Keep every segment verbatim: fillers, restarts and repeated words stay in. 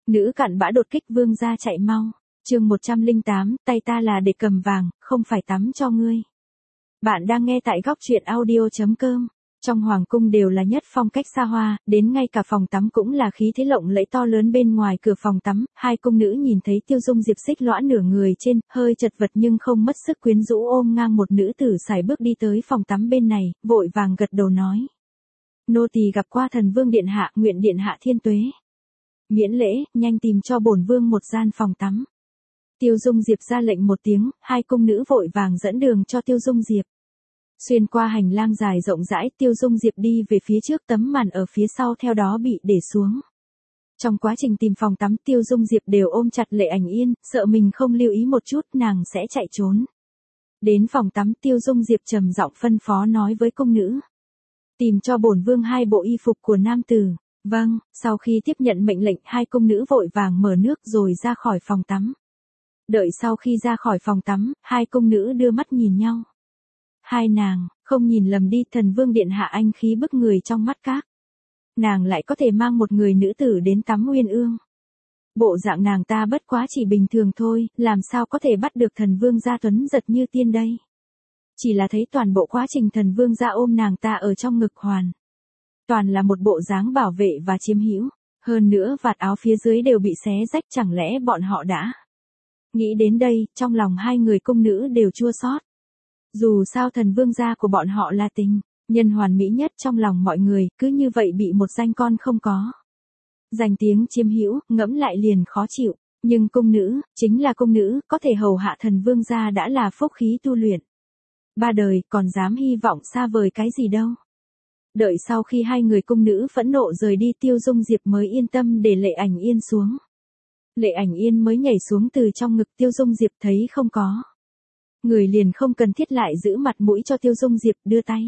Nữ cặn bã đột kích vương gia chạy mau. Chương một trăm lẻ tám, tay ta là để cầm vàng, không phải tắm cho ngươi. Bạn đang nghe tại góc truyện audio chấm com. Trong hoàng cung đều là nhất phong cách xa hoa, đến ngay cả phòng tắm cũng là khí thế lộng lẫy to lớn. Bên ngoài cửa phòng tắm, hai cung nữ nhìn thấy Tiêu Dung Diệp xích lõa nửa người trên, hơi chật vật nhưng không mất sức quyến rũ ôm ngang một nữ tử sải bước đi tới phòng tắm bên này, vội vàng gật đầu nói: Nô tỳ gặp qua thần vương điện hạ, nguyện điện hạ thiên tuế. Miễn lễ, nhanh tìm cho bổn vương một gian phòng tắm. Tiêu Dung Diệp ra lệnh một tiếng, hai cung nữ vội vàng dẫn đường cho Tiêu Dung Diệp. Xuyên qua hành lang dài rộng rãi, Tiêu Dung Diệp đi về phía trước, tấm màn ở phía sau theo đó bị để xuống. Trong quá trình tìm phòng tắm, Tiêu Dung Diệp đều ôm chặt Lệ Ảnh Yên, sợ mình không lưu ý một chút nàng sẽ chạy trốn. Đến phòng tắm, Tiêu Dung Diệp trầm giọng phân phó nói với cung nữ: Tìm cho bổn vương hai bộ y phục của nam tử. Vâng, sau khi tiếp nhận mệnh lệnh, hai cung nữ vội vàng mở nước rồi ra khỏi phòng tắm. Đợi sau khi ra khỏi phòng tắm, hai cung nữ đưa mắt nhìn nhau. Hai nàng, không nhìn lầm đi, thần vương điện hạ anh khí bức người trong mắt các nàng lại có thể mang một người nữ tử đến tắm uyên ương. Bộ dạng nàng ta bất quá chỉ bình thường thôi, làm sao có thể bắt được thần vương gia tuấn giật như tiên đây. Chỉ là thấy toàn bộ quá trình thần vương gia ôm nàng ta ở trong ngực hoàn toàn là một bộ dáng bảo vệ và chiếm hữu, hơn nữa vạt áo phía dưới đều bị xé rách, chẳng lẽ bọn họ đã... Nghĩ đến đây, trong lòng hai người cung nữ đều chua xót. Dù sao thần vương gia của bọn họ là tình nhân hoàn mỹ nhất trong lòng mọi người, cứ như vậy bị một danh con không có danh tiếng chiếm hữu, ngẫm lại liền khó chịu. Nhưng cung nữ, chính là cung nữ, có thể hầu hạ thần vương gia đã là phúc khí tu luyện ba đời, còn dám hy vọng xa vời cái gì đâu. Đợi sau khi hai người cung nữ phẫn nộ rời đi, Tiêu Dung Diệp mới yên tâm để Lệ Ảnh Yên xuống. Lệ Ảnh Yên mới nhảy xuống từ trong ngực Tiêu Dung Diệp, thấy không có người liền không cần thiết lại giữ mặt mũi cho Tiêu Dung Diệp, đưa tay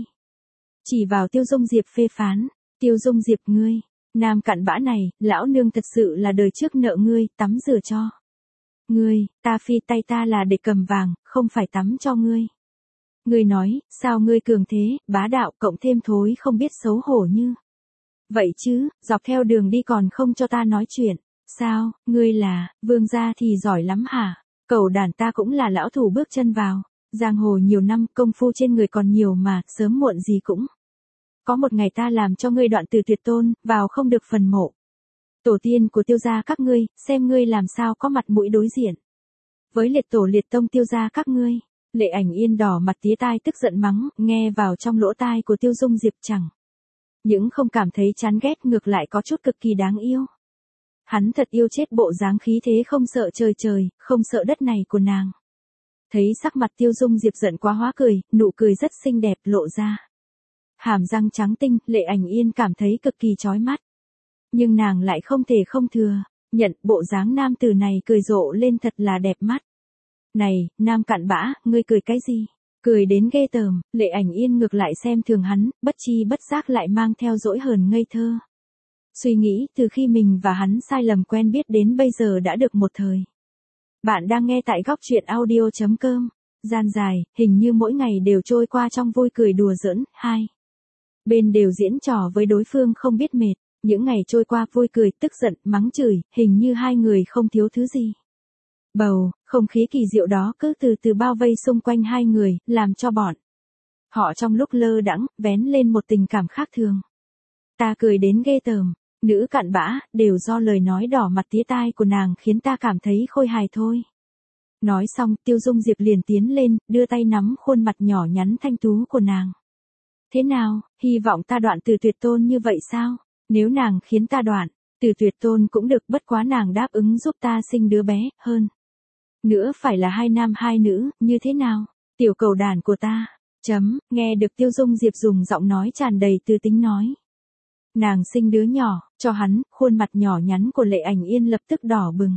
chỉ vào Tiêu Dung Diệp phê phán: Tiêu Dung Diệp, ngươi nam cặn bã này, lão nương thật sự là đời trước nợ ngươi, tắm rửa cho ngươi, ta phi tay ta là để cầm vàng, không phải tắm cho ngươi. Ngươi nói, sao ngươi cường thế, bá đạo, cộng thêm thối không biết xấu hổ như vậy chứ, dọc theo đường đi còn không cho ta nói chuyện. Sao, ngươi là, vương gia thì giỏi lắm hả? Cẩu đàn, ta cũng là lão thủ bước chân vào giang hồ nhiều năm, công phu trên người còn nhiều mà, sớm muộn gì cũng có một ngày ta làm cho ngươi đoạn từ tuyệt tôn, vào không được phần mộ tổ tiên của Tiêu gia các ngươi, xem ngươi làm sao có mặt mũi đối diện với liệt tổ liệt tông Tiêu gia các ngươi. Lệ Ảnh Yên đỏ mặt tía tai tức giận mắng, nghe vào trong lỗ tai của Tiêu Dung Diệp chẳng những không cảm thấy chán ghét, ngược lại có chút cực kỳ đáng yêu. Hắn thật yêu chết bộ dáng khí thế không sợ trời trời, không sợ đất này của nàng. Thấy sắc mặt Tiêu Dung Diệp giận quá hóa cười, nụ cười rất xinh đẹp lộ ra hàm răng trắng tinh, Lệ Ảnh Yên cảm thấy cực kỳ chói mắt. Nhưng nàng lại không thể không thừa nhận, bộ dáng nam tử này cười rộ lên thật là đẹp mắt. Này, nam cặn bã, ngươi cười cái gì? Cười đến ghê tởm. Lệ Ảnh Yên ngược lại xem thường hắn, bất chi bất giác lại mang theo dỗi hờn ngây thơ. Suy nghĩ, từ khi mình và hắn sai lầm quen biết đến bây giờ đã được một thời. Bạn đang nghe tại góc truyện audio chấm com. Gian dài, hình như mỗi ngày đều trôi qua trong vui cười đùa giỡn, hai bên đều diễn trò với đối phương không biết mệt. Những ngày trôi qua vui cười, tức giận, mắng chửi, hình như hai người không thiếu thứ gì. Bầu, không khí kỳ diệu đó cứ từ từ bao vây xung quanh hai người, làm cho bọn họ trong lúc lơ đãng vén lên một tình cảm khác thường. Ta cười đến ghê tởm, nữ cặn bã, đều do lời nói đỏ mặt tía tai của nàng khiến ta cảm thấy khôi hài thôi. Nói xong, Tiêu Dung Diệp liền tiến lên, đưa tay nắm khuôn mặt nhỏ nhắn thanh tú của nàng. Thế nào, hy vọng ta đoạn từ tuyệt tôn như vậy sao? Nếu nàng khiến ta đoạn từ tuyệt tôn cũng được, bất quá nàng đáp ứng giúp ta sinh đứa bé, hơn nữa phải là hai nam hai nữ, như thế nào? Tiểu cầu đàn của ta. Chấm, nghe được Tiêu Dung Diệp dùng giọng nói tràn đầy tư tính nói. Nàng sinh đứa nhỏ, cho hắn, khuôn mặt nhỏ nhắn của Lệ Ảnh Yên lập tức đỏ bừng.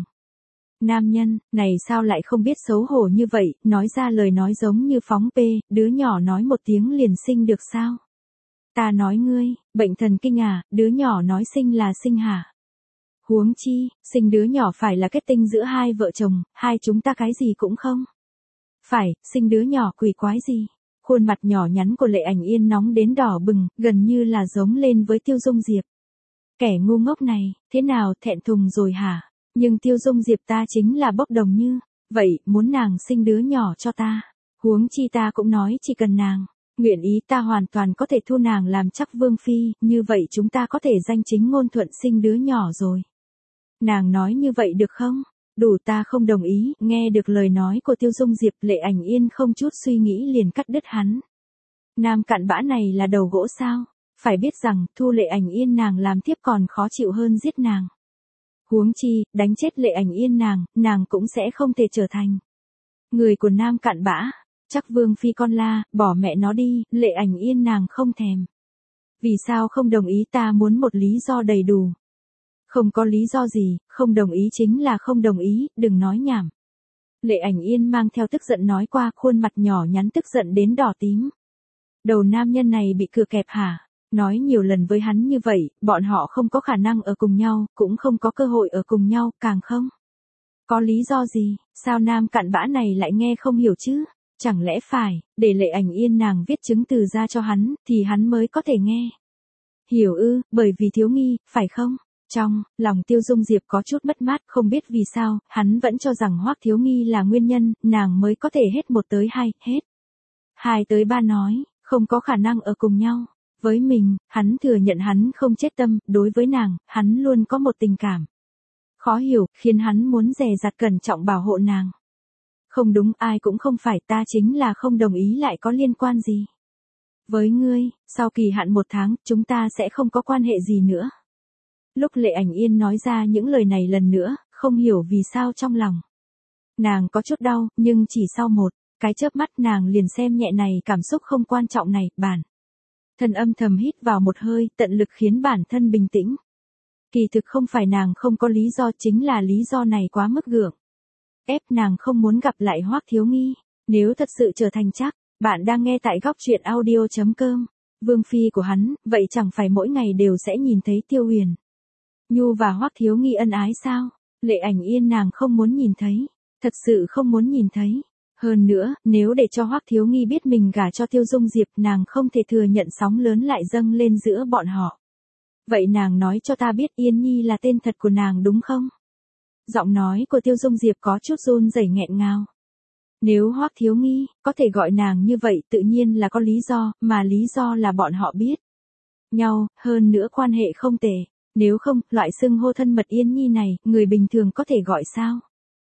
Nam nhân, này sao lại không biết xấu hổ như vậy, nói ra lời nói giống như phóng pê, đứa nhỏ nói một tiếng liền sinh được sao? Ta nói ngươi, bệnh thần kinh à, đứa nhỏ nói sinh là sinh hả? Huống chi, sinh đứa nhỏ phải là kết tinh giữa hai vợ chồng, hai chúng ta cái gì cũng không phải, sinh đứa nhỏ quỷ quái gì? Khuôn mặt nhỏ nhắn của Lệ Ảnh Yên nóng đến đỏ bừng, gần như là giống lên với Tiêu Dung Diệp. Kẻ ngu ngốc này, thế nào, thẹn thùng rồi hả? Nhưng Tiêu Dung Diệp ta chính là bốc đồng như, vậy muốn nàng sinh đứa nhỏ cho ta. Huống chi ta cũng nói chỉ cần nàng nguyện ý ta hoàn toàn có thể thu nàng làm chắc vương phi, như vậy chúng ta có thể danh chính ngôn thuận sinh đứa nhỏ rồi. Nàng nói như vậy được không? Đủ, ta không đồng ý. Nghe được lời nói của Tiêu Dung Diệp, Lệ Ảnh Yên không chút suy nghĩ liền cắt đứt hắn. Nam cặn bã này là đầu gỗ sao? Phải biết rằng, thu Lệ Ảnh Yên nàng làm thiếp còn khó chịu hơn giết nàng. Huống chi, đánh chết Lệ Ảnh Yên nàng, nàng cũng sẽ không thể trở thành người của nam cặn bã. Chắc vương phi con la, bỏ mẹ nó đi, Lệ Ảnh Yên nàng không thèm. Vì sao không đồng ý, ta muốn một lý do đầy đủ. Không có lý do gì, không đồng ý chính là không đồng ý, đừng nói nhảm. Lệ Ảnh Yên mang theo tức giận nói qua, khuôn mặt nhỏ nhắn tức giận đến đỏ tím. Đầu nam nhân này bị cưa kẹp hả? Nói nhiều lần với hắn như vậy, bọn họ không có khả năng ở cùng nhau, cũng không có cơ hội ở cùng nhau, càng không có lý do gì, sao nam cặn bã này lại nghe không hiểu chứ? Chẳng lẽ phải, để Lệ Ảnh Yên nàng viết chứng từ ra cho hắn, thì hắn mới có thể nghe hiểu ư, bởi vì thiếu nghi, phải không? Trong lòng Tiêu Dung Diệp có chút mất mát, không biết vì sao, hắn vẫn cho rằng Hoắc Thiếu Nghi là nguyên nhân, nàng mới có thể hết một tới hai, hết hai tới ba nói, không có khả năng ở cùng nhau. Với mình, hắn thừa nhận hắn không chết tâm, đối với nàng, hắn luôn có một tình cảm khó hiểu, khiến hắn muốn dè dặt cẩn trọng bảo hộ nàng. Không đúng, ai cũng không phải, ta chính là không đồng ý lại có liên quan gì với ngươi, sau kỳ hạn một tháng, chúng ta sẽ không có quan hệ gì nữa. Lúc Lệ Ảnh Yên nói ra những lời này lần nữa, không hiểu vì sao trong lòng nàng có chút đau, nhưng chỉ sau một cái chớp mắt nàng liền xem nhẹ này cảm xúc không quan trọng này, bản thân âm thầm hít vào một hơi, tận lực khiến bản thân bình tĩnh. Kỳ thực không phải nàng không có lý do, chính là lý do này quá mức gượng ép nàng không muốn gặp lại Hoắc Thiếu Nghi. Nếu thật sự trở thành chắc, bạn đang nghe tại góc truyện audio chấm com, vương phi của hắn, vậy chẳng phải mỗi ngày đều sẽ nhìn thấy Tiêu Huyền Nhu và Hoắc Thiếu Nghi ân ái sao? Lệ Ảnh Yên nàng không muốn nhìn thấy, thật sự không muốn nhìn thấy. Hơn nữa, nếu để cho Hoắc Thiếu Nghi biết mình gả cho Tiêu Dung Diệp, nàng không thể thừa nhận sóng lớn lại dâng lên giữa bọn họ. Vậy nàng nói cho ta biết Yên Nhi là tên thật của nàng đúng không? Giọng nói của Tiêu Dung Diệp có chút run rẩy nghẹn ngào. Nếu Hoắc Thiếu Nghi có thể gọi nàng như vậy, tự nhiên là có lý do, mà lý do là bọn họ biết nhau, hơn nữa quan hệ không tệ. Nếu không, loại xưng hô thân mật Yên Nhi này, người bình thường có thể gọi sao?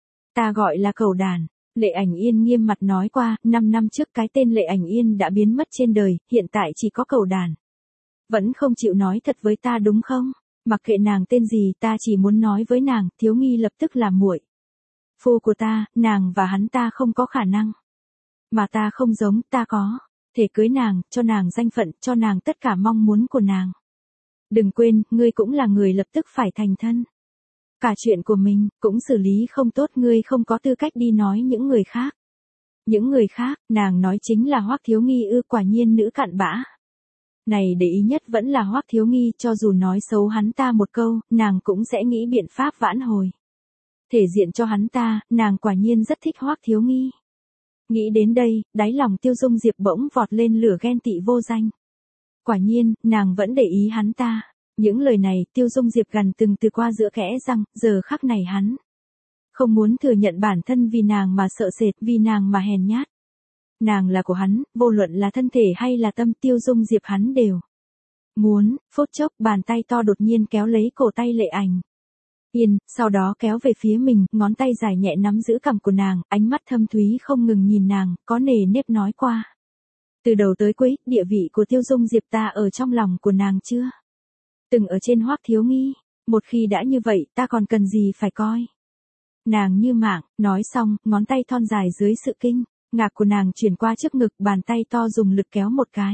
Ta gọi là cẩu đàn. Lệ Ảnh Yên nghiêm mặt nói qua, năm năm trước cái tên Lệ Ảnh Yên đã biến mất trên đời, hiện tại chỉ có cẩu đàn. Vẫn không chịu nói thật với ta đúng không? Mặc kệ nàng tên gì, ta chỉ muốn nói với nàng, Thiếu Nghi lập tức là muội phu của ta, nàng và hắn ta không có khả năng. Mà ta không giống, ta có thể cưới nàng, cho nàng danh phận, cho nàng tất cả mong muốn của nàng. Đừng quên, ngươi cũng là người lập tức phải thành thân. Cả chuyện của mình, cũng xử lý không tốt, ngươi không có tư cách đi nói những người khác. Những người khác, nàng nói chính là Hoắc Thiếu Nghi ư, quả nhiên nữ cặn bã. Này để ý nhất vẫn là Hoắc Thiếu Nghi, cho dù nói xấu hắn ta một câu, nàng cũng sẽ nghĩ biện pháp vãn hồi thể diện cho hắn ta, nàng quả nhiên rất thích Hoắc Thiếu Nghi. Nghĩ đến đây, đáy lòng Tiêu Dung Diệp bỗng vọt lên lửa ghen tị vô danh. Quả nhiên, nàng vẫn để ý hắn ta. Những lời này, Tiêu Dung Diệp gần từng từ qua giữa kẽ răng, giờ khắc này hắn không muốn thừa nhận bản thân vì nàng mà sợ sệt, vì nàng mà hèn nhát. Nàng là của hắn, vô luận là thân thể hay là tâm, Tiêu Dung Diệp hắn đều muốn. Phút chốc, bàn tay to đột nhiên kéo lấy cổ tay Lệ Ảnh Yên, sau đó kéo về phía mình, ngón tay dài nhẹ nắm giữ cằm của nàng, ánh mắt thâm thúy không ngừng nhìn nàng, có nề nếp nói qua. Từ đầu tới cuối, địa vị của Tiêu Dung Diệp ta ở trong lòng của nàng chưa từng ở trên Hoắc Thiếu Nghi, một khi đã như vậy, ta còn cần gì phải coi nàng như mạng. Nói xong, ngón tay thon dài dưới sự kinh ngạc của nàng chuyển qua trước ngực, bàn tay to dùng lực kéo một cái.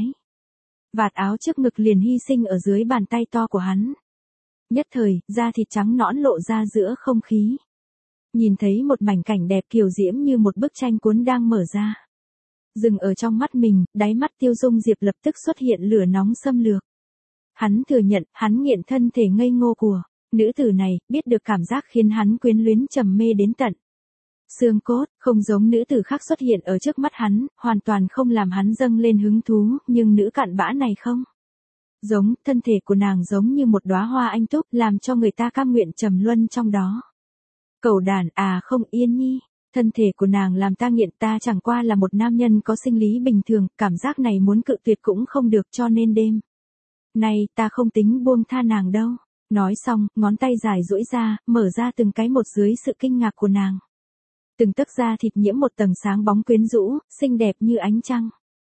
Vạt áo trước ngực liền hy sinh ở dưới bàn tay to của hắn. Nhất thời, da thịt trắng nõn lộ ra giữa không khí. Nhìn thấy một mảnh cảnh đẹp kiều diễm như một bức tranh cuốn đang mở ra. Dừng ở trong mắt mình, đáy mắt Tiêu Dung Diệp lập tức xuất hiện lửa nóng xâm lược. Hắn thừa nhận, hắn nghiện thân thể ngây ngô của nữ tử này, biết được cảm giác khiến hắn quyến luyến trầm mê đến tận xương cốt, không giống nữ tử khác xuất hiện ở trước mắt hắn, hoàn toàn không làm hắn dâng lên hứng thú, nhưng nữ cặn bã này không giống, thân thể của nàng giống như một đóa hoa anh túc, làm cho người ta cam nguyện trầm luân trong đó. Cẩu đàn à không Yên Nhi, thân thể của nàng làm ta nghiện, ta chẳng qua là một nam nhân có sinh lý bình thường, cảm giác này muốn cự tuyệt cũng không được cho nên đêm nay ta không tính buông tha nàng đâu. Nói xong, ngón tay dài duỗi ra, mở ra từng cái một dưới sự kinh ngạc của nàng. Từng tấc da thịt nhiễm một tầng sáng bóng quyến rũ, xinh đẹp như ánh trăng.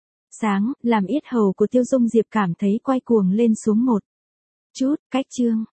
Sáng, làm yết hầu của Tiêu Dung Diệp cảm thấy quay cuồng lên xuống một chút, cách chương.